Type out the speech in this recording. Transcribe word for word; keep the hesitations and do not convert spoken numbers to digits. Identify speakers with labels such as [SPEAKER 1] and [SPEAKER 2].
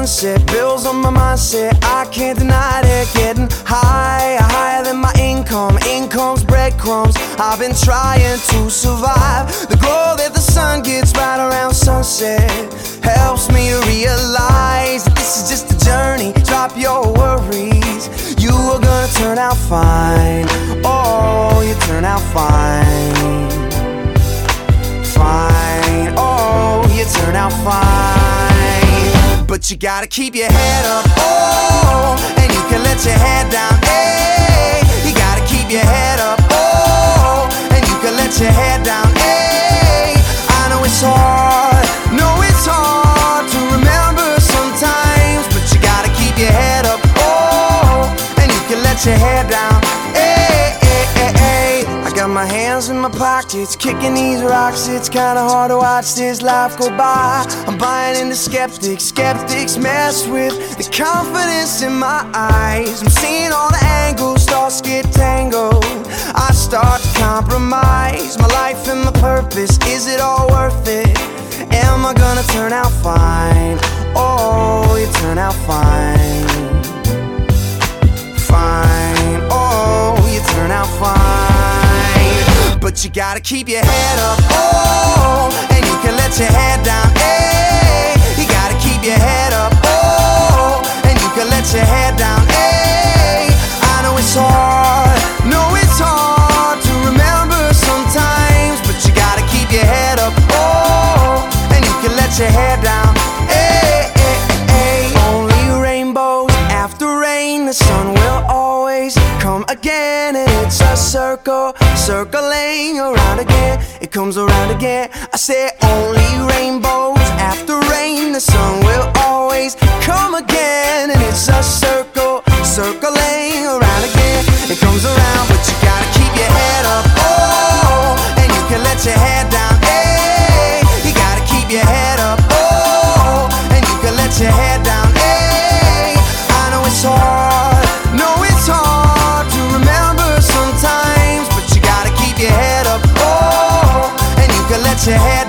[SPEAKER 1] sunset, bills on my mindset, I can't deny it. Getting higher, higher than my income, income's breadcrumbs. I've been trying to survive. The glow that the sun gets right around sunset helps me to realize that this is just a journey. Drop your worries, you are gonna turn out fine. Oh, you turn out fine. Fine, oh, you turn out fine. But you gotta keep your head up, oh, and you can let your head down, hey. You gotta keep your head up, oh, and you can let your head down, hey. I know it's hard, know it's hard to remember sometimes, but you gotta keep your head up, oh, and you can let your head down, hey, hey, hey, hey. I got my hands in my pockets, kicking these rocks. It's kinda hard to watch this life go by. I'm buying into skeptics, skeptics mess with the confidence in my eyes. I'm seeing all the angles, thoughts get tangled. I start to compromise my life and my purpose. Is it all worth it? Am I gonna turn out fine? Oh, you turn out fine. Fine, oh, you turn out fine. But you gotta keep your head up, oh, and you can let your head down, hey. You gotta keep your head up, oh, and you can let your head down, hey. I know it's hard, know it's hard to remember sometimes, but you gotta keep your head up, oh, and you can let your head down, hey, hey, hey. Only rainbows after rain, the sun will always come again, and it's a circle, circling around again. It comes around again. I say only rainbows after rain, the sun will always come again, and it's a circle, circling around again. It comes around, but you gotta keep your head up, oh, and you can let your head down, hey. You gotta keep your head up, oh, and you can let your head down, hey. I know it's hard, know it's hard to remember sometimes, but you gotta keep your head up, oh, and you can let your head